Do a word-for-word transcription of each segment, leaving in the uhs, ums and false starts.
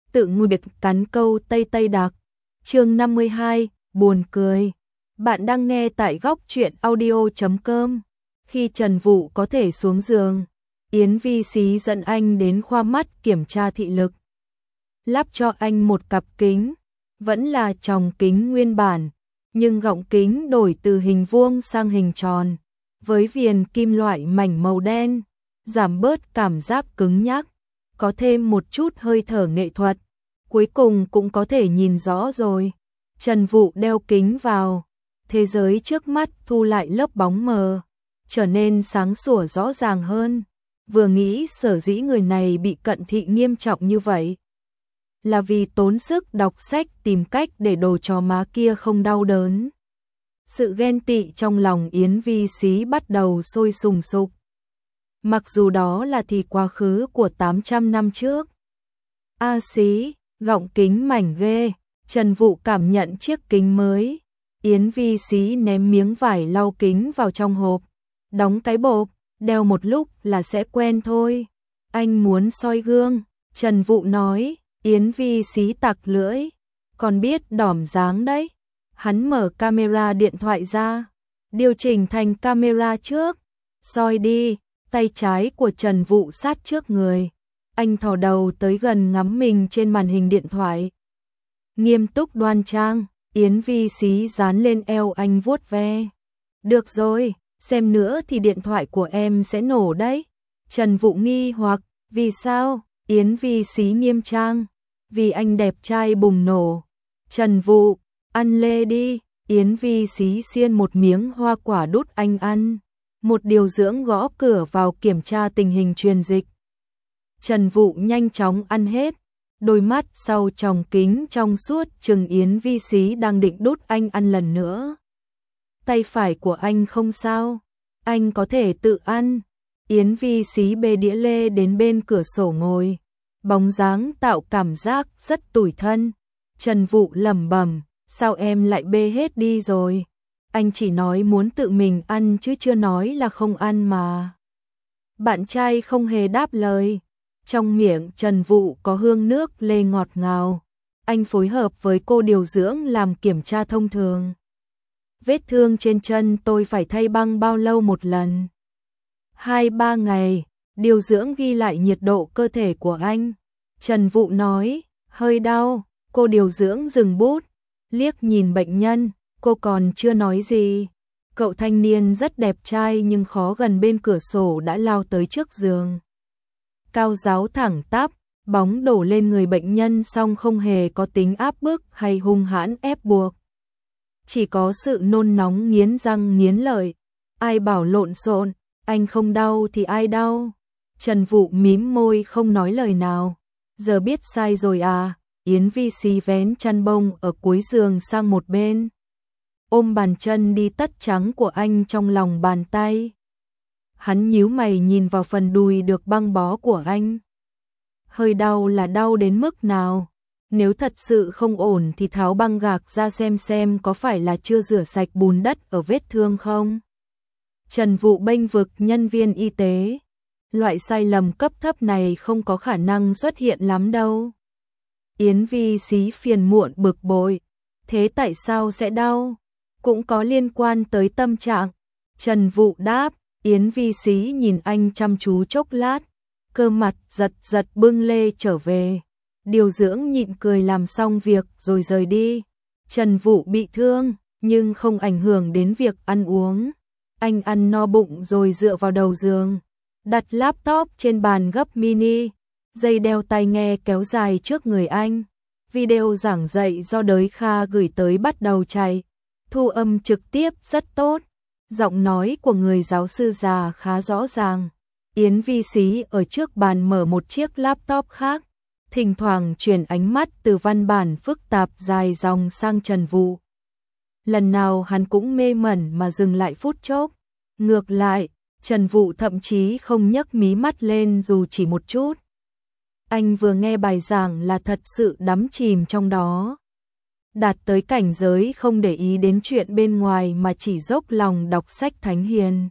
tự ngùi biệt cắn câu Tây Tây Đặc. Chương năm mươi hai, buồn cười. Bạn đang nghe tại góc truyện audio chấm com. Khi Trần Vũ có thể xuống giường, Yến Vi Xí dẫn anh đến khoa mắt kiểm tra thị lực. Lắp cho anh một cặp kính, vẫn là tròng kính nguyên bản, nhưng gọng kính đổi từ hình vuông sang hình tròn, với viền kim loại mảnh màu đen, giảm bớt cảm giác cứng nhắc, có thêm một chút hơi thở nghệ thuật, cuối cùng cũng có thể nhìn rõ rồi. Trần Vũ đeo kính vào, thế giới trước mắt thu lại lớp bóng mờ, trở nên sáng sủa rõ ràng hơn. Vừa nghĩ sở dĩ người này bị cận thị nghiêm trọng như vậy là vì tốn sức đọc sách tìm cách để đồ chó má kia không đau đớn. Sự ghen tị trong lòng Yến Vi Xí bắt đầu sôi sùng sục. Mặc dù đó là thì quá khứ của tám trăm năm trước. A Xí, gọng kính mảnh ghê. Trần Vũ cảm nhận chiếc kính mới. Yến Vi Xí ném miếng vải lau kính vào trong hộp, đóng cái bộp, đeo một lúc là sẽ quen thôi. Anh muốn soi gương, Trần Vũ nói. Yến Vi Xí tặc lưỡi, còn biết đỏm dáng đấy. Hắn mở camera điện thoại ra, điều chỉnh thành camera trước, soi đi. Tay trái của Trần Vũ sát trước người, anh thò đầu tới gần ngắm mình trên màn hình điện thoại. Nghiêm túc đoan trang, Yến Vi Xí dán lên eo anh vuốt ve. Được rồi, xem nữa thì điện thoại của em sẽ nổ đấy. Trần Vũ nghi hoặc, vì sao? Yến Vi Xí nghiêm trang, vì anh đẹp trai bùng nổ. Trần Vũ, ăn lê đi. Yến Vi Xí xiên một miếng hoa quả đút anh ăn. Một điều dưỡng gõ cửa vào kiểm tra tình hình truyền dịch. Trần Vũ nhanh chóng ăn hết, đôi mắt sau tròng kính trong suốt chừng Yến Vi Xí đang định đút anh ăn lần nữa. Tay phải của anh không sao, anh có thể tự ăn. Yến Vi Xí bê đĩa lê đến bên cửa sổ ngồi, bóng dáng tạo cảm giác rất tủi thân. Trần Vũ lẩm bẩm, sao em lại bê hết đi rồi? Anh chỉ nói muốn tự mình ăn chứ chưa nói là không ăn mà. Bạn trai không hề đáp lời. Trong miệng Trần Vũ có hương nước lê ngọt ngào. Anh phối hợp với cô điều dưỡng làm kiểm tra thông thường. Vết thương trên chân tôi phải thay băng bao lâu một lần? Hai ba ngày. Điều dưỡng ghi lại nhiệt độ cơ thể của anh. Trần Vũ nói, hơi đau. Cô điều dưỡng dừng bút, liếc nhìn bệnh nhân. Cô còn chưa nói gì. Cậu thanh niên rất đẹp trai nhưng khó gần bên cửa sổ đã lao tới trước giường. Cao giáo thẳng tắp, bóng đổ lên người bệnh nhân song không hề có tính áp bức hay hung hãn ép buộc. Chỉ có sự nôn nóng nghiến răng nghiến lợi. Ai bảo lộn xộn, anh không đau thì ai đau. Trần Vũ mím môi không nói lời nào. Giờ biết sai rồi à? Yến Vi Xí vén chăn bông ở cuối giường sang một bên, ôm bàn chân đi tất trắng của anh trong lòng bàn tay. Hắn nhíu mày nhìn vào phần đùi được băng bó của anh. Hơi đau là đau đến mức nào? Nếu thật sự không ổn thì tháo băng gạc ra xem xem có phải là chưa rửa sạch bùn đất ở vết thương không? Trần Vũ bênh vực nhân viên y tế. Loại sai lầm cấp thấp này không có khả năng xuất hiện lắm đâu. Yến Vi Xí phiền muộn bực bội. Thế tại sao sẽ đau? Cũng có liên quan tới tâm trạng. Trần Vũ đáp. Yến Vi Xí nhìn anh chăm chú chốc lát, cơ mặt giật giật bưng lê trở về. Điều dưỡng nhịn cười làm xong việc rồi rời đi. Trần Vũ bị thương nhưng không ảnh hưởng đến việc ăn uống. Anh ăn no bụng rồi dựa vào đầu giường, đặt laptop trên bàn gấp mini, dây đeo tai nghe kéo dài trước người anh. Video giảng dạy do Đới Kha gửi tới bắt đầu chạy, thu âm trực tiếp rất tốt. Giọng nói của người giáo sư già khá rõ ràng. Yến Vi Xí ở trước bàn mở một chiếc laptop khác, thỉnh thoảng chuyển ánh mắt từ văn bản phức tạp dài dòng sang Trần Vũ. Lần nào hắn cũng mê mẩn mà dừng lại phút chốc. Ngược lại, Trần Vũ thậm chí không nhấc mí mắt lên dù chỉ một chút. Anh vừa nghe bài giảng là thật sự đắm chìm trong đó. Đạt tới cảnh giới không để ý đến chuyện bên ngoài mà chỉ dốc lòng đọc sách thánh hiền.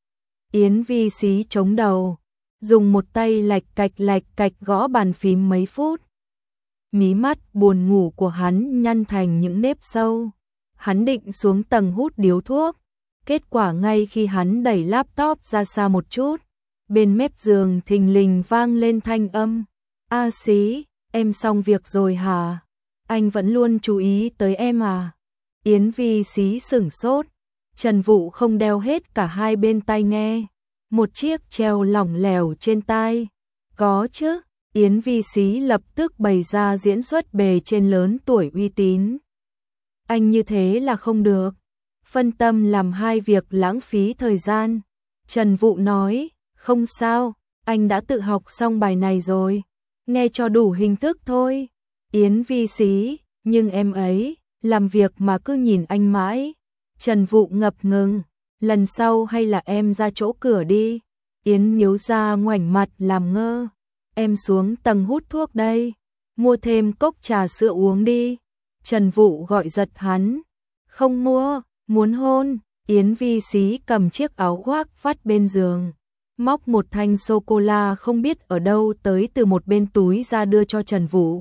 Yến Vi Xí chống đầu, dùng một tay lạch cạch lạch cạch gõ bàn phím mấy phút. mí mắt buồn ngủ của hắn nhăn thành những nếp sâu. Hắn định xuống tầng hút điếu thuốc, kết quả ngay khi hắn đẩy laptop ra xa một chút, bên mép giường thình lình vang lên thanh âm. A Xí, em xong việc rồi hả? Anh vẫn luôn chú ý tới em à? Yến Vi Xí sửng sốt, Trần Vũ không đeo hết cả hai bên tai nghe, một chiếc treo lỏng lẻo trên tai. Có chứ, Yến Vi Xí lập tức bày ra diễn xuất bề trên lớn tuổi uy tín. Anh như thế là không được, phân tâm làm hai việc lãng phí thời gian. Trần Vũ nói, không sao, anh đã tự học xong bài này rồi, nghe cho đủ hình thức thôi. Yến Vi Xí, nhưng em ấy, làm việc mà cứ nhìn anh mãi. Trần Vũ ngập ngừng, lần sau hay là em ra chỗ cửa đi. Yến nhíu ra ngoảnh mặt làm ngơ, em xuống tầng hút thuốc đây, mua thêm cốc trà sữa uống đi. Trần Vũ gọi giật hắn, không mua, muốn hôn. Yến Vi Xí cầm chiếc áo khoác vắt bên giường, móc một thanh sô-cô-la không biết ở đâu tới từ một bên túi ra đưa cho Trần Vũ.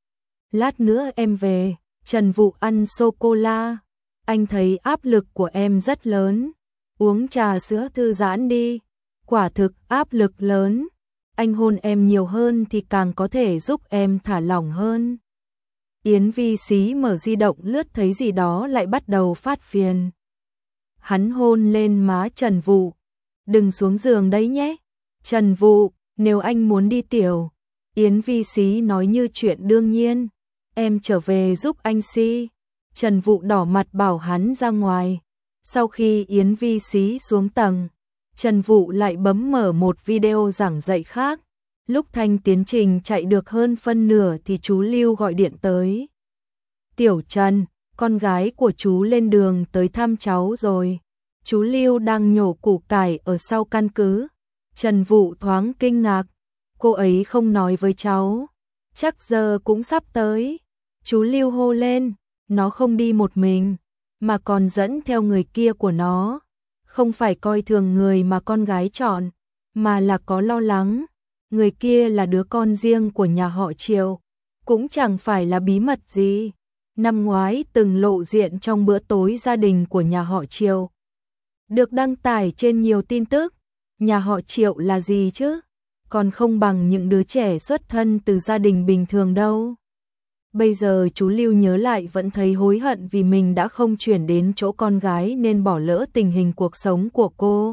Lát nữa em về. Trần Vũ ăn sô-cô-la, anh thấy áp lực của em rất lớn, uống trà sữa thư giãn đi. Quả thực áp lực lớn, anh hôn em nhiều hơn thì càng có thể giúp em thả lỏng hơn. Yến Vi Xí mở di động lướt thấy gì đó lại bắt đầu phát phiền. Hắn hôn lên má Trần Vũ, đừng xuống giường đấy nhé. Trần Vũ, nếu anh muốn đi tiểu. Yến Vi Xí nói như chuyện đương nhiên, em trở về giúp anh si. Trần Vũ đỏ mặt bảo hắn ra ngoài. Sau khi Yến Vi Xí xuống tầng, Trần Vũ lại bấm mở một video giảng dạy khác. Lúc thanh tiến trình chạy được hơn phân nửa thì chú Lưu gọi điện tới. Tiểu Trần, con gái của chú lên đường tới thăm cháu rồi. Chú Lưu đang nhổ củ cải ở sau căn cứ. Trần Vũ thoáng kinh ngạc, cô ấy không nói với cháu, chắc giờ cũng sắp tới. Chú Lưu hô lên, nó không đi một mình, mà còn dẫn theo người kia của nó. Không phải coi thường người mà con gái chọn, mà là có lo lắng. Người kia là đứa con riêng của nhà họ Triệu, cũng chẳng phải là bí mật gì. Năm ngoái từng lộ diện trong bữa tối gia đình của nhà họ Triệu, được đăng tải trên nhiều tin tức. Nhà họ Triệu là gì chứ? Còn không bằng những đứa trẻ xuất thân từ gia đình bình thường đâu. Bây giờ chú Lưu nhớ lại vẫn thấy hối hận vì mình đã không chuyển đến chỗ con gái nên bỏ lỡ tình hình cuộc sống của cô.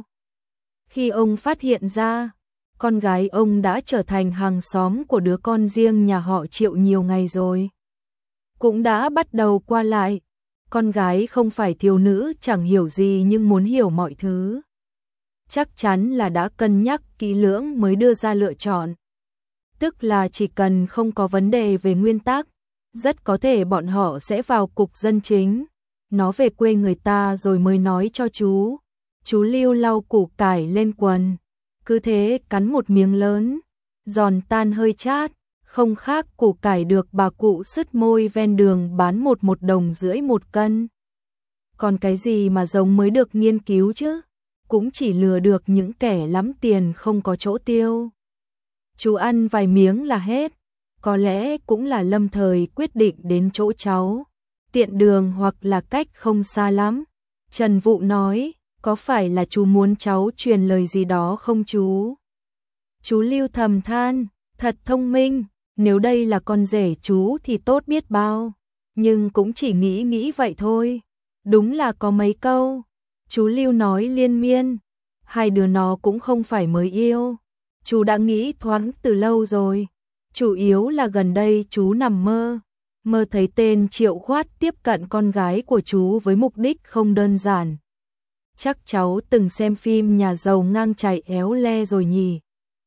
Khi ông phát hiện ra, con gái ông đã trở thành hàng xóm của đứa con riêng nhà họ Triệu nhiều ngày rồi. Cũng đã bắt đầu qua lại. Con gái không phải thiếu nữ chẳng hiểu gì nhưng muốn hiểu mọi thứ. Chắc chắn là đã cân nhắc kỹ lưỡng mới đưa ra lựa chọn. Tức là chỉ cần không có vấn đề về nguyên tắc, rất có thể bọn họ sẽ vào cục dân chính. Nó về quê người ta rồi mới nói cho chú. Chú Lưu lau củ cải lên quần, cứ thế cắn một miếng lớn, giòn tan hơi chát, không khác củ cải được bà cụ sứt môi ven đường bán một một đồng rưỡi một cân. Còn cái gì mà giống mới được nghiên cứu chứ, cũng chỉ lừa được những kẻ lắm tiền không có chỗ tiêu. Chú ăn vài miếng là hết, có lẽ cũng là lâm thời quyết định đến chỗ cháu, tiện đường hoặc là cách không xa lắm. Trần Vũ nói, có phải là chú muốn cháu truyền lời gì đó không chú? Chú Lưu thầm than, thật thông minh, nếu đây là con rể chú thì tốt biết bao, nhưng cũng chỉ nghĩ nghĩ vậy thôi. Đúng là có mấy câu. Chú Lưu nói liên miên, hai đứa nó cũng không phải mới yêu. Chú đã nghĩ thoáng từ lâu rồi. Chủ yếu là gần đây chú nằm mơ, mơ thấy tên Triệu Khoát tiếp cận con gái của chú với mục đích không đơn giản. Chắc cháu từng xem phim Nhà giàu ngang chài éo le rồi nhỉ?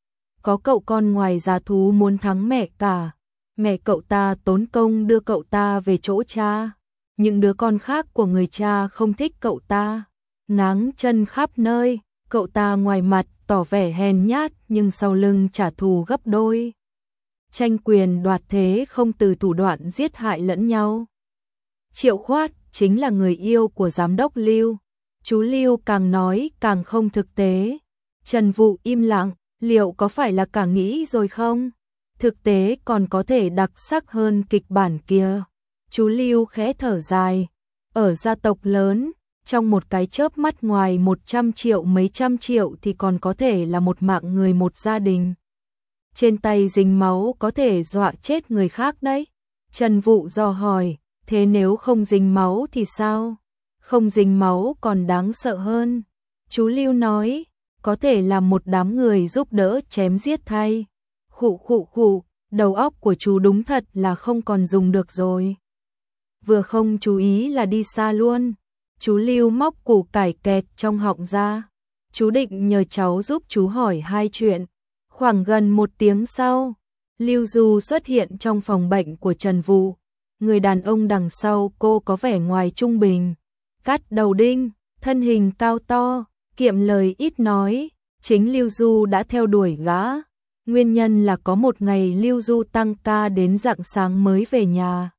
Có cậu con ngoài giá thú muốn thắng mẹ cả, mẹ cậu ta tốn công đưa cậu ta về chỗ cha. Những đứa con khác của người cha không thích cậu ta, ngáng chân khắp nơi, cậu ta ngoài mặt tỏ vẻ hèn nhát nhưng sau lưng trả thù gấp đôi. Tranh quyền đoạt thế không từ thủ đoạn giết hại lẫn nhau. Triệu Khoát chính là người yêu của giám đốc Lưu. Chú Lưu càng nói càng không thực tế. Trần Vũ im lặng, liệu có phải là cả nghĩ rồi không? thực tế còn có thể đặc sắc hơn kịch bản kia. Chú Lưu khẽ thở dài, ở gia tộc lớn, trong một cái chớp mắt ngoài một trăm triệu mấy trăm triệu thì còn có thể là một mạng người một gia đình. Trên tay dính máu có thể dọa chết người khác đấy. Trần Vũ dò hỏi, thế nếu không dính máu thì sao? Không dính máu còn đáng sợ hơn. Chú Lưu nói, có thể làm một đám người giúp đỡ chém giết thay. Khụ khụ khụ, đầu óc của chú đúng thật là không còn dùng được rồi. Vừa không chú ý là đi xa luôn. Chú Lưu móc củ cải kẹt trong họng ra. Chú định nhờ cháu giúp chú hỏi hai chuyện. Khoảng gần một tiếng sau, Lưu Du xuất hiện trong phòng bệnh của Trần Vũ. Người đàn ông đằng sau cô có vẻ ngoài trung bình. Cắt đầu đinh, thân hình cao to, kiệm lời ít nói. Chính Lưu Du đã theo đuổi gã. Nguyên nhân là có một ngày Lưu Du tăng ca đến rạng sáng mới về nhà.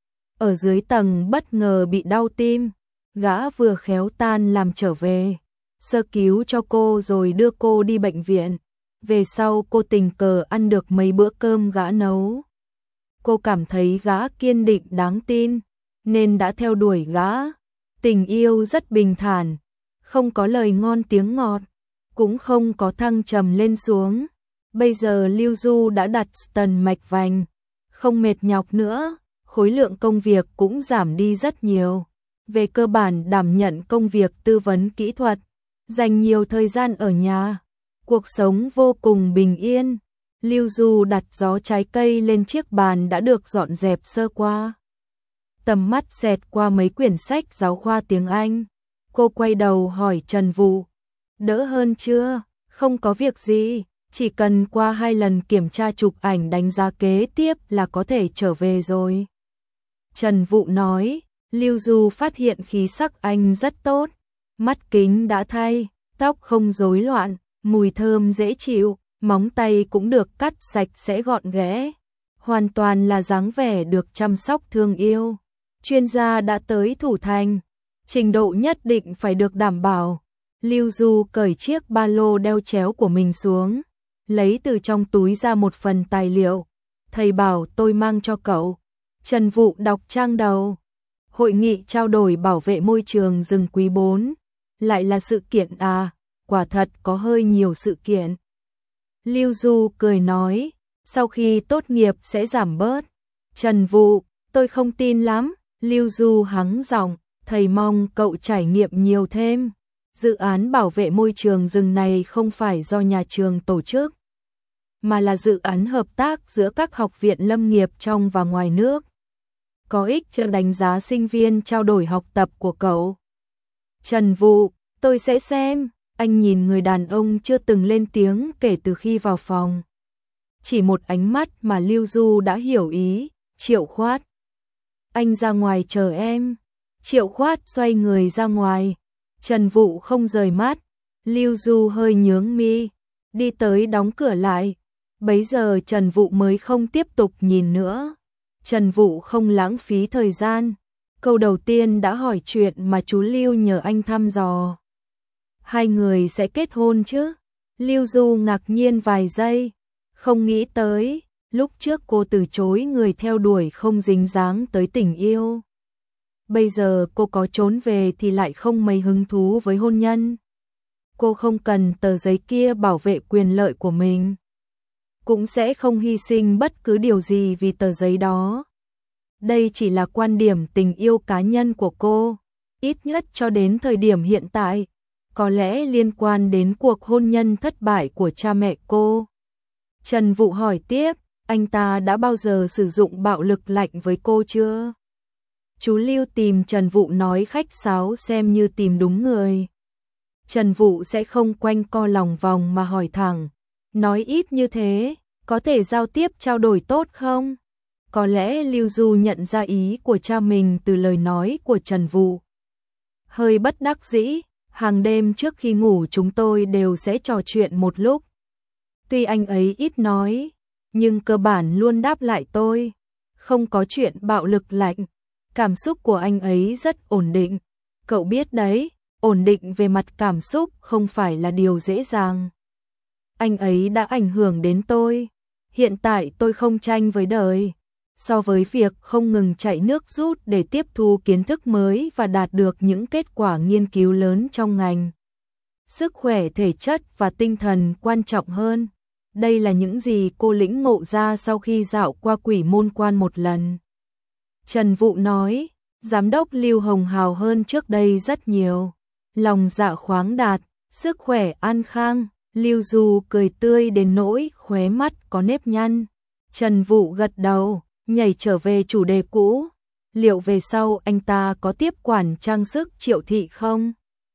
Ở dưới tầng bất ngờ bị đau tim. Gã vừa khéo tan làm trở về, sơ cứu cho cô rồi đưa cô đi bệnh viện. Về sau cô tình cờ ăn được mấy bữa cơm gã nấu. Cô cảm thấy gã kiên định đáng tin, nên đã theo đuổi gã. Tình yêu rất bình thản, không có lời ngon tiếng ngọt, cũng không có thăng trầm lên xuống. Bây giờ Lưu Du đã đặt tần mạch vành, không mệt nhọc nữa, khối lượng công việc cũng giảm đi rất nhiều. Về cơ bản đảm nhận công việc tư vấn kỹ thuật, dành nhiều thời gian ở nhà, cuộc sống vô cùng bình yên. Lưu Du đặt gió trái cây lên chiếc bàn đã được dọn dẹp sơ qua. Tầm mắt xẹt qua mấy quyển sách giáo khoa tiếng Anh. Cô quay đầu hỏi Trần Vũ, đỡ hơn chưa? Không có việc gì, chỉ cần qua hai lần kiểm tra chụp ảnh đánh giá kế tiếp là có thể trở về rồi. Trần Vũ nói. Lưu Du phát hiện khí sắc anh rất tốt, mắt kính đã thay, tóc không rối loạn, mùi thơm dễ chịu, móng tay cũng được cắt sạch sẽ gọn ghẽ, hoàn toàn là dáng vẻ được chăm sóc thương yêu. Chuyên gia đã tới thủ thành, trình độ nhất định phải được đảm bảo. Lưu Du cởi chiếc ba lô đeo chéo của mình xuống, lấy từ trong túi ra một phần tài liệu. Thầy bảo tôi mang cho cậu. Trần Vũ đọc trang đầu. Hội nghị trao đổi bảo vệ môi trường rừng quý bốn. Lại là sự kiện à, quả thật có hơi nhiều sự kiện. Lưu Du cười nói, sau khi tốt nghiệp sẽ giảm bớt. Trần Vũ, tôi không tin lắm. Lưu Du hắng giọng, thầy mong cậu trải nghiệm nhiều thêm. Dự án bảo vệ môi trường rừng này không phải do nhà trường tổ chức, mà là dự án hợp tác giữa các học viện lâm nghiệp trong và ngoài nước. Có ích cho đánh giá sinh viên trao đổi học tập của cậu. Trần Vũ, tôi sẽ xem. Anh nhìn người đàn ông chưa từng lên tiếng kể từ khi vào phòng. Chỉ một ánh mắt mà Lưu Du đã hiểu ý. Triệu Khoát, anh ra ngoài chờ em. Triệu Khoát xoay người ra ngoài. Trần Vũ không rời mắt. Lưu Du hơi nhướng mi, đi tới đóng cửa lại. Bấy giờ Trần Vũ mới không tiếp tục nhìn nữa. Trần Vũ không lãng phí thời gian. Câu đầu tiên đã hỏi chuyện mà chú Lưu nhờ anh thăm dò. Hai người sẽ kết hôn chứ? Lưu Du ngạc nhiên vài giây. Không nghĩ tới, lúc trước cô từ chối người theo đuổi không dính dáng tới tình yêu. Bây giờ cô có trốn về thì lại không mấy hứng thú với hôn nhân. Cô không cần tờ giấy kia bảo vệ quyền lợi của mình, cũng sẽ không hy sinh bất cứ điều gì vì tờ giấy đó. Đây chỉ là quan điểm tình yêu cá nhân của cô, ít nhất cho đến thời điểm hiện tại, có lẽ liên quan đến cuộc hôn nhân thất bại của cha mẹ cô. Trần Vũ hỏi tiếp, anh ta đã bao giờ sử dụng bạo lực lạnh với cô chưa? Chú Lưu tìm Trần Vũ nói khách sáo xem như tìm đúng người. Trần Vũ sẽ không quanh co lòng vòng mà hỏi thẳng, nói ít như thế, có thể giao tiếp trao đổi tốt không? Có lẽ Lưu Du nhận ra ý của cha mình từ lời nói của Trần Vũ. Hơi bất đắc dĩ, hàng đêm trước khi ngủ chúng tôi đều sẽ trò chuyện một lúc. Tuy anh ấy ít nói, nhưng cơ bản luôn đáp lại tôi. Không có chuyện bạo lực lạnh, cảm xúc của anh ấy rất ổn định. Cậu biết đấy, ổn định về mặt cảm xúc không phải là điều dễ dàng. Anh ấy đã ảnh hưởng đến tôi. Hiện tại tôi không tranh với đời. So với việc không ngừng chạy nước rút để tiếp thu kiến thức mới và đạt được những kết quả nghiên cứu lớn trong ngành, sức khỏe thể chất và tinh thần quan trọng hơn. Đây là những gì cô lĩnh ngộ ra sau khi dạo qua Quỷ Môn Quan một lần. Trần Vũ nói, giám đốc Lưu Hồng hào hơn trước đây rất nhiều. Lòng dạ khoáng đạt, sức khỏe an khang, Lưu Du cười tươi đến nỗi khóe mắt có nếp nhăn. Trần Vũ gật đầu, nhảy trở về chủ đề cũ. Liệu về sau anh ta có tiếp quản trang sức Triệu Thị không?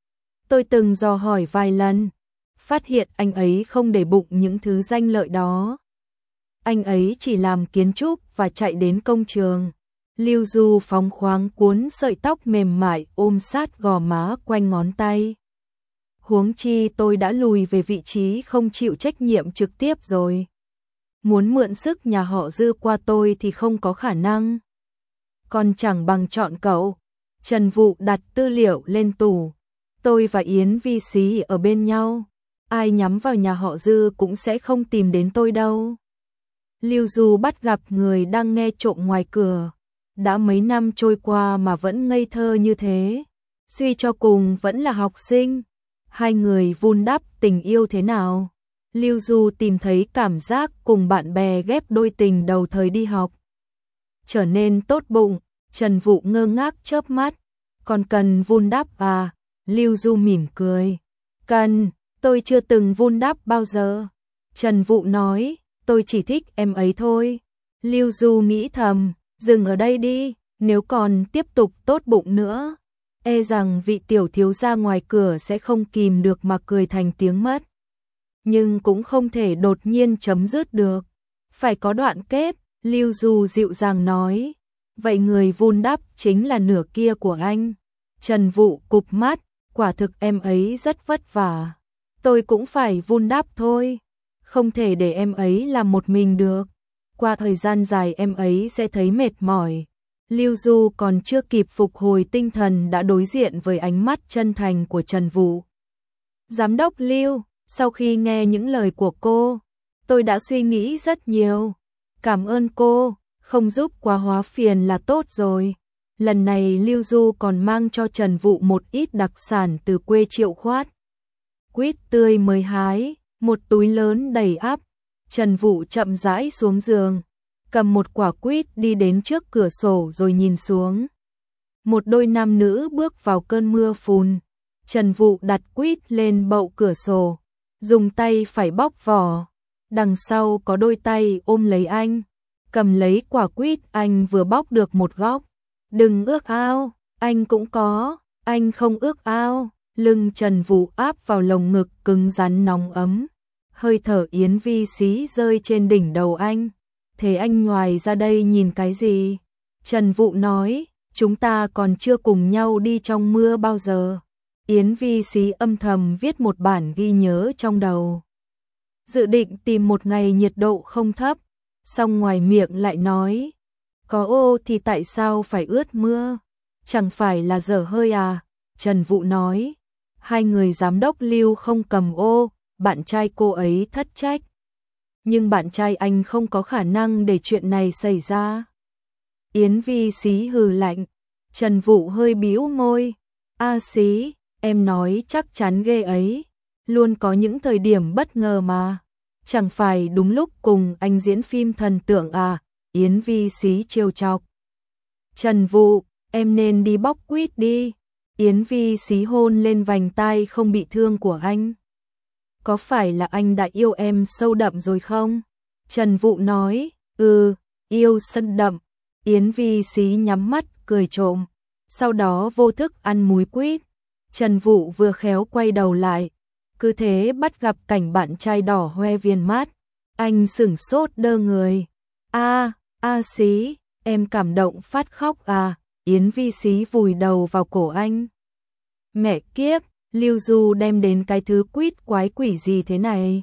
Tôi từng dò hỏi vài lần, phát hiện anh ấy không để bụng những thứ danh lợi đó. Anh ấy chỉ làm kiến trúc và chạy đến công trường. Lưu Du phóng khoáng cuốn sợi tóc mềm mại ôm sát gò má quanh ngón tay. Huống chi tôi đã lùi về vị trí không chịu trách nhiệm trực tiếp rồi. Muốn mượn sức nhà họ Dư qua tôi thì không có khả năng. Còn chẳng bằng chọn cậu. Trần Vũ đặt tư liệu lên tủ. Tôi và Yến Vi Xí ở bên nhau. Ai nhắm vào nhà họ Dư cũng sẽ không tìm đến tôi đâu. Lưu Du bắt gặp người đang nghe trộm ngoài cửa. Đã mấy năm trôi qua mà vẫn ngây thơ như thế. Suy cho cùng vẫn là học sinh. Hai người vun đắp tình yêu thế nào? Lưu Du tìm thấy cảm giác cùng bạn bè ghép đôi tình đầu thời đi học. Trở nên tốt bụng, Trần Vũ ngơ ngác chớp mắt. Còn cần vun đắp à? Lưu Du mỉm cười. Cần, tôi chưa từng vun đắp bao giờ. Trần Vũ nói, tôi chỉ thích em ấy thôi. Lưu Du nghĩ thầm, dừng ở đây đi, nếu còn tiếp tục tốt bụng nữa, e rằng vị tiểu thiếu gia ngoài cửa sẽ không kìm được mà cười thành tiếng mất. Nhưng cũng không thể đột nhiên chấm dứt được, phải có đoạn kết. Lưu Du dịu dàng nói, vậy người vun đắp chính là nửa kia của anh. Trần Vũ cụp mắt, quả thực em ấy rất vất vả. Tôi cũng phải vun đắp thôi, không thể để em ấy làm một mình được. Qua thời gian dài em ấy sẽ thấy mệt mỏi. Lưu Du còn chưa kịp phục hồi tinh thần đã đối diện với ánh mắt chân thành của Trần Vũ. Giám đốc Lưu, sau khi nghe những lời của cô, tôi đã suy nghĩ rất nhiều. Cảm ơn cô, không giúp quá hóa phiền là tốt rồi. Lần này Lưu Du còn mang cho Trần Vũ một ít đặc sản từ quê Triệu Khoát. Quýt tươi mới hái, một túi lớn đầy ắp. Trần Vũ chậm rãi xuống giường, cầm một quả quýt đi đến trước cửa sổ rồi nhìn xuống. Một đôi nam nữ bước vào cơn mưa phùn. Trần Vũ đặt quýt lên bậu cửa sổ, dùng tay phải bóc vỏ. Đằng sau có đôi tay ôm lấy anh, cầm lấy quả quýt anh vừa bóc được một góc. Đừng ước ao, anh cũng có, anh không ước ao. Lưng Trần Vũ áp vào lồng ngực cứng rắn nóng ấm. Hơi thở Yến Vi Xí rơi trên đỉnh đầu anh. Thế anh ngoài ra đây nhìn cái gì? Trần Vũ nói, chúng ta còn chưa cùng nhau đi trong mưa bao giờ. Yến Vi Xí âm thầm viết một bản ghi nhớ trong đầu. Dự định tìm một ngày nhiệt độ không thấp, song ngoài miệng lại nói, có ô thì tại sao phải ướt mưa? Chẳng phải là dở hơi à? Trần Vũ nói, hai người giám đốc Lưu không cầm ô, bạn trai cô ấy thất trách. Nhưng bạn trai anh không có khả năng để chuyện này xảy ra. Yến Vi Xí hừ lạnh. Trần Vũ hơi bĩu môi. A Xí, em nói chắc chắn ghê ấy. Luôn có những thời điểm bất ngờ mà. Chẳng phải đúng lúc cùng anh diễn phim thần tượng à? Yến Vi Xí trêu chọc. Trần Vũ, em nên đi bóc quýt đi. Yến Vi Xí hôn lên vành tai không bị thương của anh. Có phải là anh đã yêu em sâu đậm rồi không? Trần Vũ nói, ừ, yêu sâu đậm. Yến Vi Xí nhắm mắt, cười trộm. Sau đó vô thức ăn múi quýt. Trần Vũ vừa khéo quay đầu lại. Cứ thế bắt gặp cảnh bạn trai đỏ hoe viền mắt. Anh sửng sốt đơ người. A, A Xí, em cảm động phát khóc à? Yến Vi Xí vùi đầu vào cổ anh. Mẹ kiếp, Lưu Du đem đến cái thứ quýt quái quỷ gì thế này?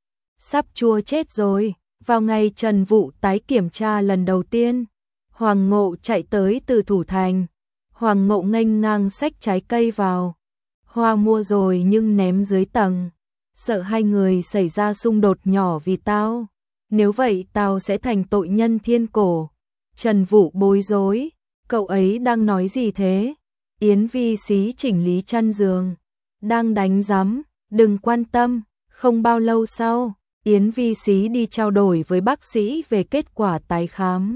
Sắp chua chết rồi. Vào ngày Trần Vũ tái kiểm tra lần đầu tiên, Hoàng Ngộ chạy tới từ Thủ Thành. Hoàng Ngộ nghênh ngang xách trái cây vào. Hoa mua rồi nhưng ném dưới tầng. Sợ hai người xảy ra xung đột nhỏ vì tao. Nếu vậy tao sẽ thành tội nhân thiên cổ. Trần Vũ bối rối, cậu ấy đang nói gì thế? Yến Vi Xí chỉnh lý chăn giường, đang đánh rắm, đừng quan tâm. Không bao lâu sau, Yến Vi Xí đi trao đổi với bác sĩ về kết quả tái khám.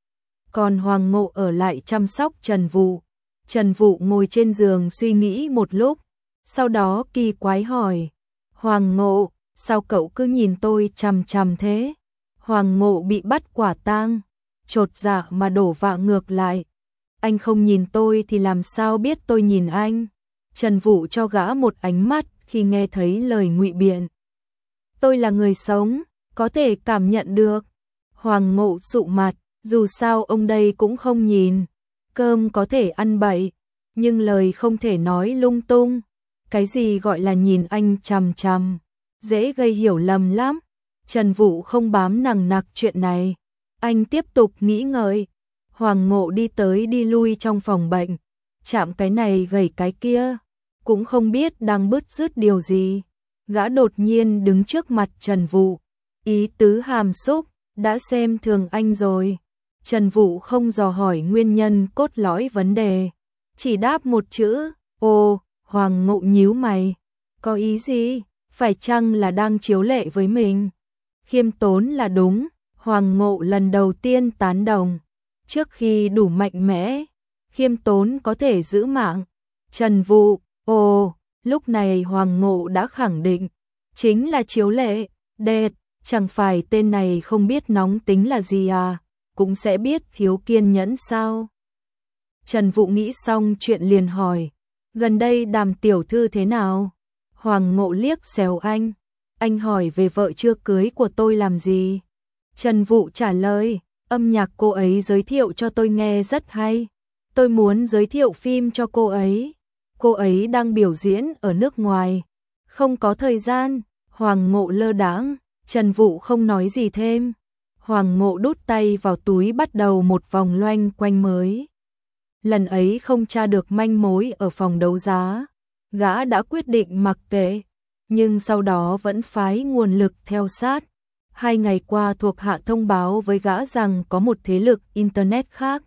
Còn Hoàng Ngộ ở lại chăm sóc Trần Vũ. Trần Vũ ngồi trên giường suy nghĩ một lúc, sau đó kỳ quái hỏi, Hoàng Ngộ, sao cậu cứ nhìn tôi chằm chằm thế? Hoàng Ngộ bị bắt quả tang, chột dạ mà đổ vạ ngược lại. Anh không nhìn tôi thì làm sao biết tôi nhìn anh? Trần Vũ cho gã một ánh mắt khi nghe thấy lời ngụy biện. Tôi là người sống, có thể cảm nhận được. Hoàng Ngộ sụ mặt, dù sao ông đây cũng không nhìn. Cơm có thể ăn bậy, nhưng lời không thể nói lung tung. Cái gì gọi là nhìn anh chằm chằm, dễ gây hiểu lầm lắm. Trần Vũ không bám nằng nặc chuyện này. Anh tiếp tục nghĩ ngợi. Hoàng Ngộ đi tới đi lui trong phòng bệnh, chạm cái này gẩy cái kia, cũng không biết đang bứt rứt điều gì. Gã đột nhiên đứng trước mặt Trần Vũ, ý tứ hàm xúc, đã xem thường anh rồi. Trần Vũ không dò hỏi nguyên nhân cốt lõi vấn đề, chỉ đáp một chữ, ồ. Hoàng Ngộ nhíu mày, có ý gì? Phải chăng là đang chiếu lệ với mình? Khiêm tốn là đúng, Hoàng Ngộ lần đầu tiên tán đồng. Trước khi đủ mạnh mẽ, khiêm tốn có thể giữ mạng. Trần Vũ, ồ, lúc này Hoàng Ngộ đã khẳng định, chính là chiếu lệ. Đệt, chẳng phải tên này không biết nóng tính là gì à, cũng sẽ biết thiếu kiên nhẫn sao? Trần Vũ nghĩ xong chuyện liền hỏi, gần đây Đàm tiểu thư thế nào? Hoàng Ngộ liếc xéo anh, anh hỏi về vợ chưa cưới của tôi làm gì? Trần Vũ trả lời, âm nhạc cô ấy giới thiệu cho tôi nghe rất hay. Tôi muốn giới thiệu phim cho cô ấy. Cô ấy đang biểu diễn ở nước ngoài, không có thời gian. Hoàng Ngộ lơ đãng, Trần Vũ không nói gì thêm. Hoàng Ngộ đút tay vào túi bắt đầu một vòng loanh quanh mới. Lần ấy không tra được manh mối ở phòng đấu giá, gã đã quyết định mặc kệ, nhưng sau đó vẫn phái nguồn lực theo sát. Hai ngày qua thuộc hạ thông báo với gã rằng có một thế lực Internet khác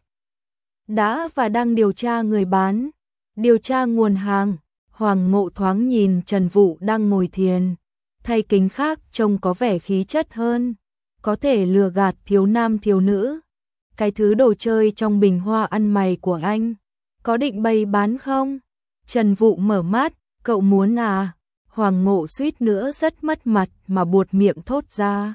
đã và đang điều tra người bán, điều tra nguồn hàng. Hoàng Ngộ thoáng nhìn Trần Vũ đang ngồi thiền, thay kính khác trông có vẻ khí chất hơn, có thể lừa gạt thiếu nam thiếu nữ. Cái thứ đồ chơi trong bình hoa ăn mày của anh, có định bày bán không? Trần Vũ mở mắt, cậu muốn à? Hoàng Ngộ suýt nữa rất mất mặt mà buột miệng thốt ra.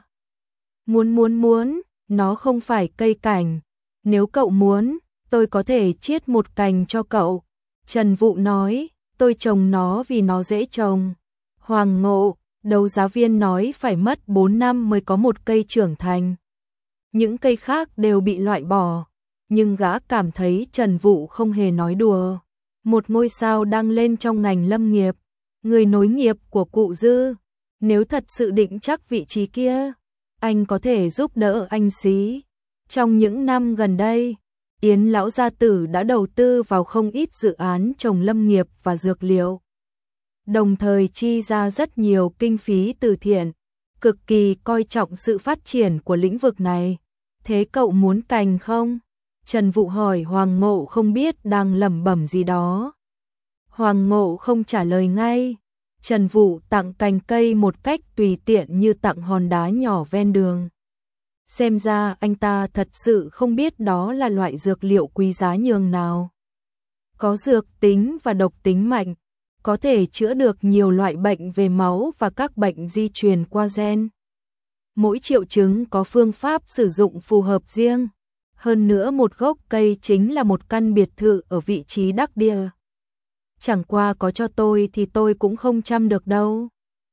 Muốn muốn muốn, nó không phải cây cảnh. Nếu cậu muốn, tôi có thể chiết một cành cho cậu. Trần Vũ nói, tôi trồng nó vì nó dễ trồng. Hoàng Ngộ, đấu giá viên nói phải mất bốn năm mới có một cây trưởng thành. Những cây khác đều bị loại bỏ, nhưng gã cảm thấy Trần Vũ không hề nói đùa. Một ngôi sao đang lên trong ngành lâm nghiệp, người nối nghiệp của cụ Dư. Nếu thật sự định chắc vị trí kia, anh có thể giúp đỡ anh Xí. Trong những năm gần đây, Yến lão gia tử đã đầu tư vào không ít dự án trồng lâm nghiệp và dược liệu, đồng thời chi ra rất nhiều kinh phí từ thiện, cực kỳ coi trọng sự phát triển của lĩnh vực này. Thế cậu muốn cành không? Trần Vũ hỏi. Hoàng Ngộ không biết đang lẩm bẩm gì đó. Hoàng Ngộ không trả lời ngay. Trần Vũ tặng cành cây một cách tùy tiện như tặng hòn đá nhỏ ven đường. Xem ra anh ta thật sự không biết đó là loại dược liệu quý giá nhường nào. Có dược tính và độc tính mạnh, có thể chữa được nhiều loại bệnh về máu và các bệnh di truyền qua gen. Mỗi triệu chứng có phương pháp sử dụng phù hợp riêng. Hơn nữa một gốc cây chính là một căn biệt thự ở vị trí đắc địa. Chẳng qua có cho tôi thì tôi cũng không chăm được đâu.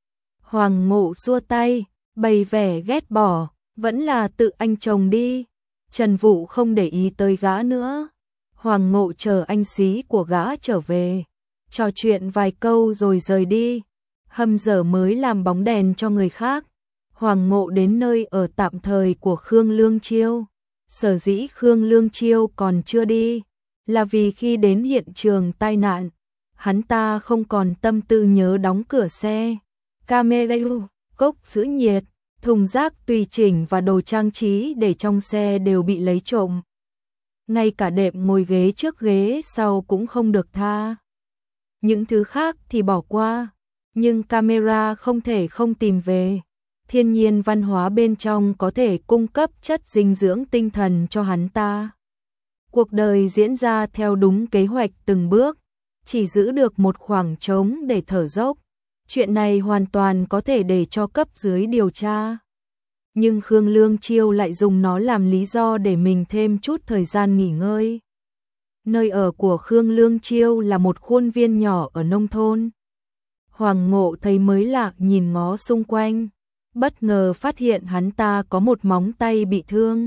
Hoàng Ngộ xua tay, bày vẻ ghét bỏ, vẫn là tự anh trồng đi. Trần Vũ không để ý tới gã nữa. Hoàng Ngộ chờ anh Xí của gã trở về, trò chuyện vài câu rồi rời đi. Hâm dở mới làm bóng đèn cho người khác. Hoàng Ngộ đến nơi ở tạm thời của Khương Lương Chiêu. Sở dĩ Khương Lương Chiêu còn chưa đi, là vì khi đến hiện trường tai nạn, hắn ta không còn tâm tư nhớ đóng cửa xe, camera, cốc giữ nhiệt, Thùng rác tùy chỉnh và đồ trang trí để trong xe đều bị lấy trộm. Ngay cả đệm ngồi ghế trước ghế sau cũng không được tha. Những thứ khác thì bỏ qua, nhưng camera không thể không tìm về. Thiên nhiên văn hóa bên trong có thể cung cấp chất dinh dưỡng tinh thần cho hắn ta. Cuộc đời diễn ra theo đúng kế hoạch từng bước, chỉ giữ được một khoảng trống để thở dốc. Chuyện này hoàn toàn có thể để cho cấp dưới điều tra. Nhưng Khương Lương Chiêu lại dùng nó làm lý do để mình thêm chút thời gian nghỉ ngơi. Nơi ở của Khương Lương Chiêu là một khuôn viên nhỏ ở nông thôn. Hoàng Ngộ thấy mới lạ nhìn ngó xung quanh, bất ngờ phát hiện hắn ta có một móng tay bị thương.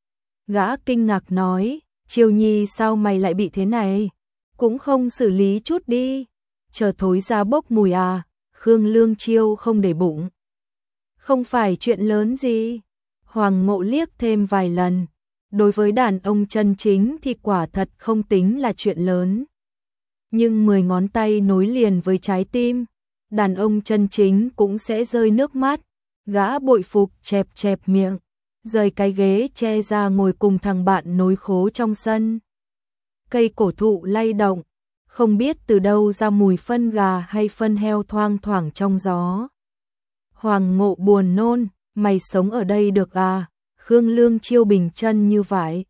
Gã kinh ngạc nói, Chiêu Nhi sao mày lại bị thế này? Cũng không xử lý chút đi, chờ thối ra bốc mùi à? Khương Lương Chiêu không để bụng. Không phải chuyện lớn gì. Hoàng Ngộ liếc thêm vài lần. Đối với đàn ông chân chính thì quả thật không tính là chuyện lớn. Nhưng mười ngón tay nối liền với trái tim, đàn ông chân chính cũng sẽ rơi nước mắt. Gã bội phục chẹp chẹp miệng, rời cái ghế che ra ngồi cùng thằng bạn nối khố trong sân. Cây cổ thụ lay động, không biết từ đâu ra mùi phân gà hay phân heo thoang thoảng trong gió. Hoàng Ngộ buồn nôn, mày sống ở đây được à? Khương Lương Chiêu bình chân như vậy.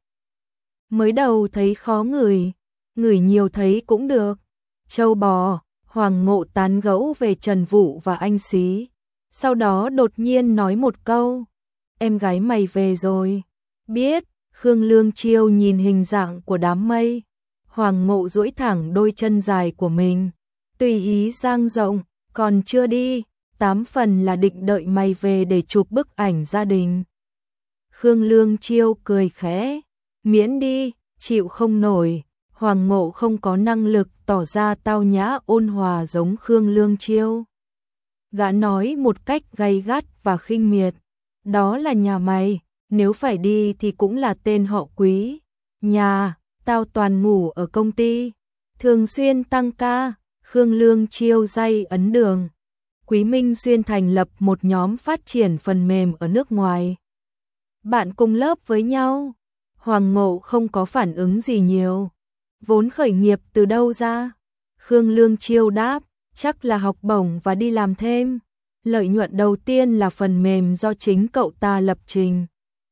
Mới đầu thấy khó ngửi, ngửi nhiều thấy cũng được. Châu bò, Hoàng Ngộ tán gẫu về Trần Vũ và anh Xí. Sau đó đột nhiên nói một câu, em gái mày về rồi. Biết. Khương Lương Chiêu nhìn hình dạng của đám mây. Hoàng Ngộ duỗi thẳng đôi chân dài của mình, tùy ý dang rộng, còn chưa đi, tám phần là định đợi mày về để chụp bức ảnh gia đình. Khương Lương Chiêu cười khẽ, miễn đi, chịu không nổi. Hoàng Ngộ không có năng lực tỏ ra tao nhã ôn hòa giống Khương Lương Chiêu. Gã nói một cách gay gắt và khinh miệt, đó là nhà mày, nếu phải đi thì cũng là tên họ Quý. Nhà, tao toàn ngủ ở công ty, thường xuyên tăng ca. Khương Lương Chiêu day ấn đường. Quý Minh Xuyên thành lập một nhóm phát triển phần mềm ở nước ngoài. Bạn cùng lớp với nhau. Hoàng Ngộ không có phản ứng gì nhiều. Vốn khởi nghiệp từ đâu ra? Khương Lương Chiêu đáp, chắc là học bổng và đi làm thêm. Lợi nhuận đầu tiên là phần mềm do chính cậu ta lập trình.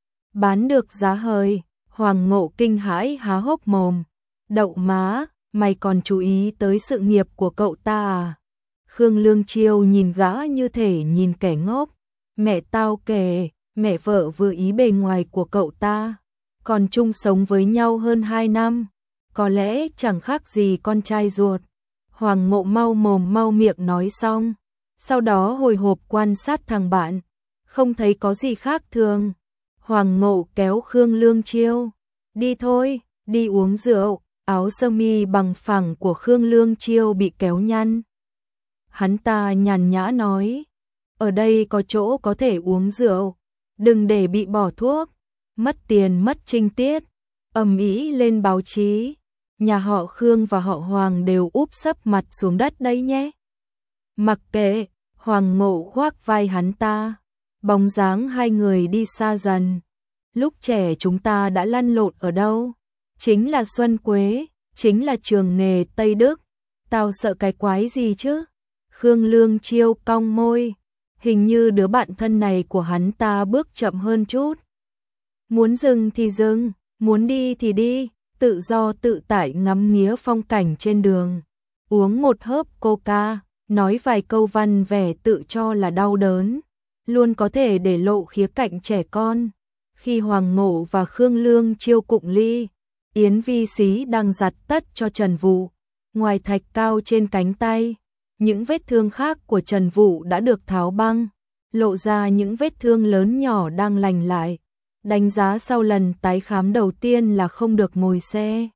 Bán được giá hời. Hoàng Ngộ kinh hãi há hốc mồm. Đậu má, mày còn chú ý tới sự nghiệp của cậu ta à? Khương Lương Chiêu nhìn gã như thể nhìn kẻ ngốc. Mẹ tao kể, mẹ vợ vừa ý bề ngoài của cậu ta, còn chung sống với nhau hơn hai năm, có lẽ chẳng khác gì con trai ruột. Hoàng Ngộ mau mồm mau miệng nói xong, sau đó hồi hộp quan sát thằng bạn, không thấy có gì khác thường. Hoàng Ngộ kéo Khương Lương Chiêu, đi thôi, đi uống rượu. Áo sơ mi bằng phẳng của Khương Lương Chiêu bị kéo nhăn. Hắn ta nhàn nhã nói, ở đây có chỗ có thể uống rượu, đừng để bị bỏ thuốc, mất tiền mất trinh tiết. Ầm ĩ lên báo chí, nhà họ Khương và họ Hoàng đều úp sấp mặt xuống đất đấy nhé. Mặc kệ, Hoàng Ngộ khoác vai hắn ta, bóng dáng hai người đi xa dần. Lúc trẻ chúng ta đã lăn lộn ở đâu? Chính là Xuân Quế, chính là trường nghề Tây Đức. Tao sợ cái quái gì chứ? Khương Lương Chiêu cong môi, hình như đứa bạn thân này của hắn ta bước chậm hơn chút. Muốn dừng thì dừng, muốn đi thì đi, tự do tự tại ngắm nghía phong cảnh trên đường. Uống một hớp coca, nói vài câu văn vẻ tự cho là đau đớn, luôn có thể để lộ khía cạnh trẻ con. Khi Hoàng Ngộ và Khương Lương Chiêu cụng ly, Yến Vi Xí đang giặt tất cho Trần Vũ. Ngoài thạch cao trên cánh tay, những vết thương khác của Trần Vũ đã được tháo băng, lộ ra những vết thương lớn nhỏ đang lành lại. Đánh giá sau lần tái khám đầu tiên là không được ngồi xe,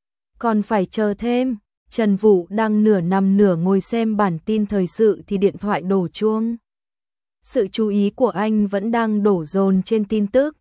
còn phải chờ thêm. Trần Vũ đang nửa nằm nửa ngồi xem bản tin thời sự thì điện thoại đổ chuông. Sự chú ý của anh vẫn đang đổ dồn trên tin tức.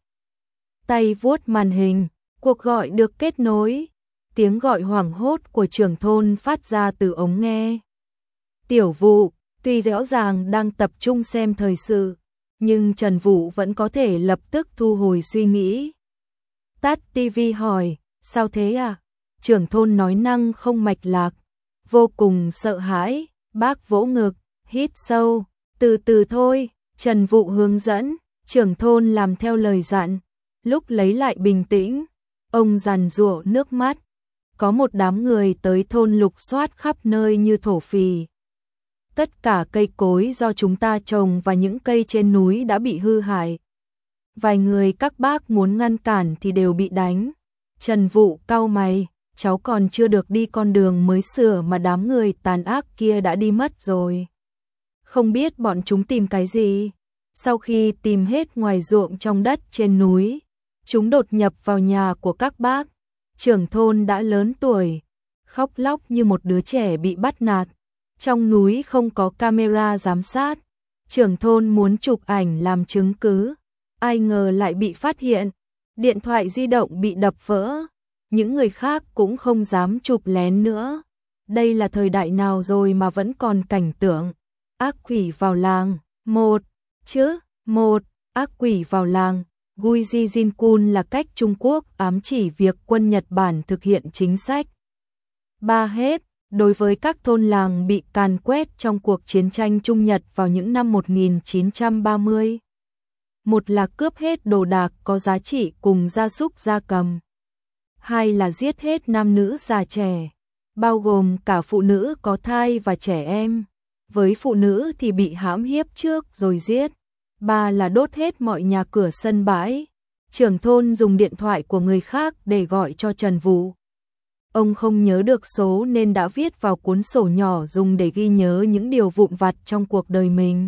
Tay vuốt màn hình, cuộc gọi được kết nối. Tiếng gọi hoảng hốt của trưởng thôn phát ra từ ống nghe. Tiểu Vũ, tuy rõ ràng đang tập trung xem thời sự, nhưng Trần Vũ vẫn có thể lập tức thu hồi suy nghĩ. Tắt tivi hỏi, sao thế à? Trưởng thôn nói năng không mạch lạc, vô cùng sợ hãi, bác vỗ ngực, hít sâu, từ từ thôi, Trần Vũ hướng dẫn, trưởng thôn làm theo lời dặn, lúc lấy lại bình tĩnh, ông giàn giụa nước mắt. Có một đám người tới thôn lục soát khắp nơi như thổ phỉ. Tất cả cây cối do chúng ta trồng và những cây trên núi đã bị hư hại. Vài người các bác muốn ngăn cản thì đều bị đánh. Trần Vũ cau mày, cháu còn chưa được đi con đường mới sửa mà đám người tàn ác kia đã đi mất rồi. Không biết bọn chúng tìm cái gì. Sau khi tìm hết ngoài ruộng trong đất trên núi, chúng đột nhập vào nhà của các bác. Trưởng thôn đã lớn tuổi, khóc lóc như một đứa trẻ bị bắt nạt. Trong núi không có camera giám sát. Trưởng thôn muốn chụp ảnh làm chứng cứ. Ai ngờ lại bị phát hiện. Điện thoại di động bị đập vỡ. Những người khác cũng không dám chụp lén nữa. Đây là thời đại nào rồi mà vẫn còn cảnh tượng ác quỷ vào làng. Một chữ, một, ác quỷ vào làng. Guiji Jinkun là cách Trung Quốc ám chỉ việc quân Nhật Bản thực hiện chính sách ba hết đối với các thôn làng bị càn quét trong cuộc chiến tranh Trung Nhật vào những năm một nghìn chín trăm ba mươi. Một là cướp hết đồ đạc có giá trị cùng gia súc gia cầm. Hai là giết hết nam nữ già trẻ, bao gồm cả phụ nữ có thai và trẻ em. Với phụ nữ thì bị hãm hiếp trước rồi giết. Ba là đốt hết mọi nhà cửa sân bãi. Trưởng thôn dùng điện thoại của người khác để gọi cho Trần Vũ. Ông không nhớ được số nên đã viết vào cuốn sổ nhỏ dùng để ghi nhớ những điều vụn vặt trong cuộc đời mình.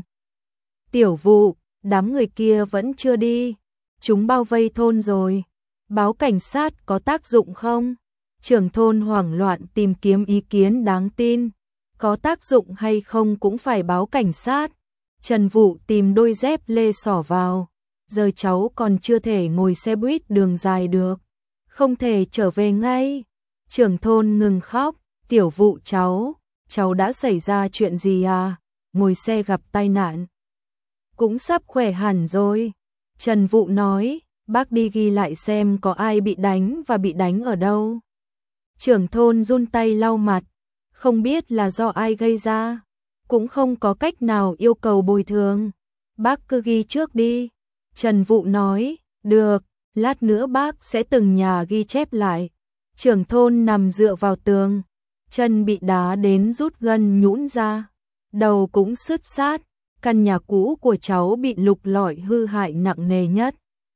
Tiểu Vũ, đám người kia vẫn chưa đi. Chúng bao vây thôn rồi. Báo cảnh sát có tác dụng không? Trưởng thôn hoảng loạn tìm kiếm ý kiến đáng tin. Có tác dụng hay không cũng phải báo cảnh sát. Trần Vũ tìm đôi dép lê xỏ vào. Giờ cháu còn chưa thể ngồi xe buýt đường dài được. Không thể trở về ngay. Trưởng thôn ngừng khóc. Tiểu Vũ cháu, cháu đã xảy ra chuyện gì à? Ngồi xe gặp tai nạn. Cũng sắp khỏe hẳn rồi. Trần Vũ nói, bác đi ghi lại xem có ai bị đánh và bị đánh ở đâu. Trưởng thôn run tay lau mặt. Không biết là do ai gây ra. Cũng không có cách nào yêu cầu bồi thường. Bác cứ ghi trước đi. Trần Vũ nói, được, lát nữa bác sẽ từng nhà ghi chép lại. Trưởng thôn nằm dựa vào tường, chân bị đá đến rút gân nhũn ra, đầu cũng sứt sát. Căn nhà cũ của cháu bị lục lọi hư hại nặng nề nhất.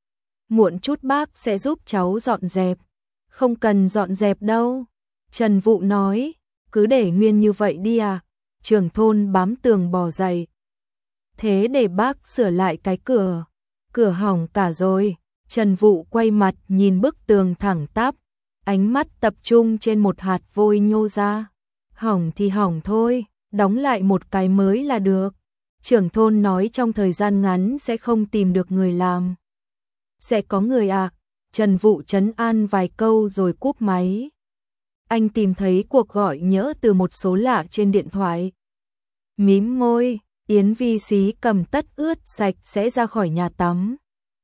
Muộn chút bác sẽ giúp cháu dọn dẹp. Không cần dọn dẹp đâu. Trần Vũ nói, cứ để nguyên như vậy đi à. Trưởng thôn bám tường bò dậy. Thế để bác sửa lại cái cửa. Cửa hỏng cả rồi. Trần Vũ quay mặt nhìn bức tường thẳng tắp. Ánh mắt tập trung trên một hạt vôi nhô ra. Hỏng thì hỏng thôi, đóng lại một cái mới là được. Trưởng thôn nói trong thời gian ngắn sẽ không tìm được người làm. Sẽ có người à? Trần Vũ trấn an vài câu rồi cúp máy. Anh tìm thấy cuộc gọi nhỡ từ một số lạ trên điện thoại. Mím môi, Yến Vi Xí cầm tất ướt sạch sẽ ra khỏi nhà tắm.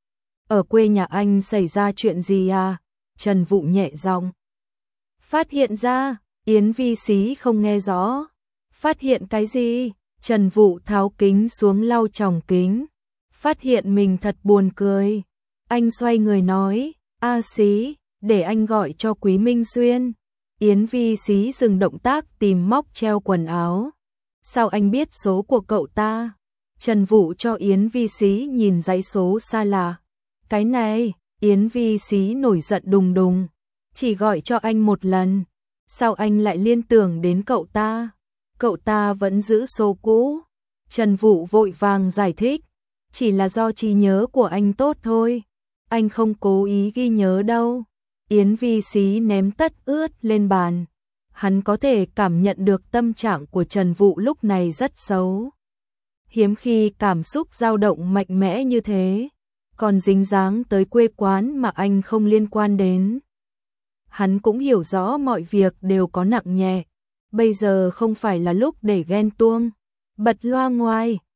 Ở quê nhà anh xảy ra chuyện gì à? Trần Vũ nhẹ giọng. Phát hiện ra, Yến Vi Xí không nghe rõ. Phát hiện cái gì? Trần Vũ tháo kính xuống lau tròng kính. Phát hiện mình thật buồn cười. Anh xoay người nói, A Xí, để anh gọi cho Quý Minh Xuyên. Yến Vi Xí dừng động tác tìm móc treo quần áo. Sao anh biết số của cậu ta? Trần Vũ cho Yến Vi Xí nhìn dãy số xa lạ. Cái này, Yến Vi Xí nổi giận đùng đùng. Chỉ gọi cho anh một lần. Sao anh lại liên tưởng đến cậu ta? Cậu ta vẫn giữ số cũ. Trần Vũ vội vàng giải thích. Chỉ là do trí nhớ của anh tốt thôi. Anh không cố ý ghi nhớ đâu. Yến Vi Xí ném tất ướt lên bàn. Hắn có thể cảm nhận được tâm trạng của Trần Vũ lúc này rất xấu. Hiếm khi cảm xúc dao động mạnh mẽ như thế. Còn dính dáng tới quê quán mà anh không liên quan đến. Hắn cũng hiểu rõ mọi việc đều có nặng nhẹ. Bây giờ không phải là lúc để ghen tuông. Bật loa ngoài,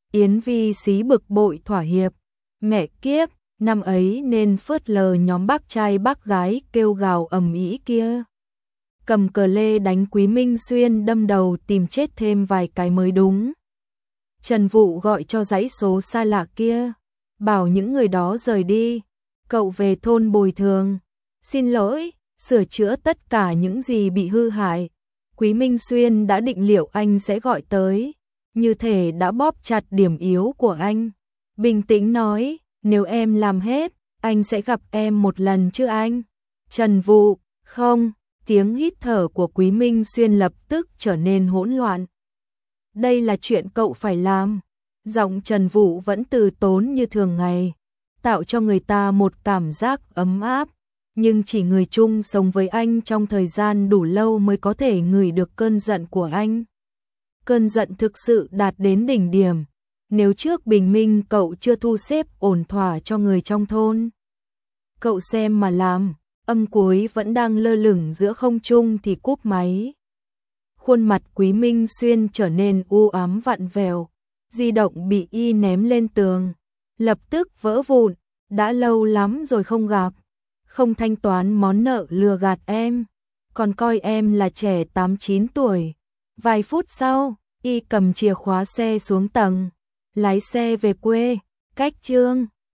Yến Vi xí bực bội thỏa hiệp. Mẹ kiếp, năm ấy nên phớt lờ nhóm bác trai bác gái kêu gào ầm ĩ kia. Cầm cờ lê đánh Quý Minh Xuyên đâm đầu tìm chết thêm vài cái mới đúng. Trần Vũ gọi cho dãy số xa lạ kia, bảo những người đó rời đi, cậu về thôn bồi thường, xin lỗi, sửa chữa tất cả những gì bị hư hại. Quý Minh Xuyên đã định liệu anh sẽ gọi tới, như thể đã bóp chặt điểm yếu của anh. Bình tĩnh nói, nếu em làm hết, anh sẽ gặp em một lần chứ anh. Trần Vũ, không, tiếng hít thở của Quý Minh Xuyên lập tức trở nên hỗn loạn. Đây là chuyện cậu phải làm. Giọng Trần Vũ vẫn từ tốn như thường ngày, tạo cho người ta một cảm giác ấm áp, nhưng chỉ người chung sống với anh trong thời gian đủ lâu mới có thể ngửi được cơn giận của anh. Cơn giận thực sự đạt đến đỉnh điểm, nếu trước bình minh cậu chưa thu xếp ổn thỏa cho người trong thôn. Cậu xem mà làm, âm cuối vẫn đang lơ lửng giữa không trung thì cúp máy. Khuôn mặt Quý Minh Xuyên trở nên u ám vặn vẹo, di động bị y ném lên tường, lập tức vỡ vụn, đã lâu lắm rồi không gặp, không thanh toán món nợ lừa gạt em, còn coi em là trẻ tám chín tuổi. Vài phút sau, y cầm chìa khóa xe xuống tầng, lái xe về quê, cách Trương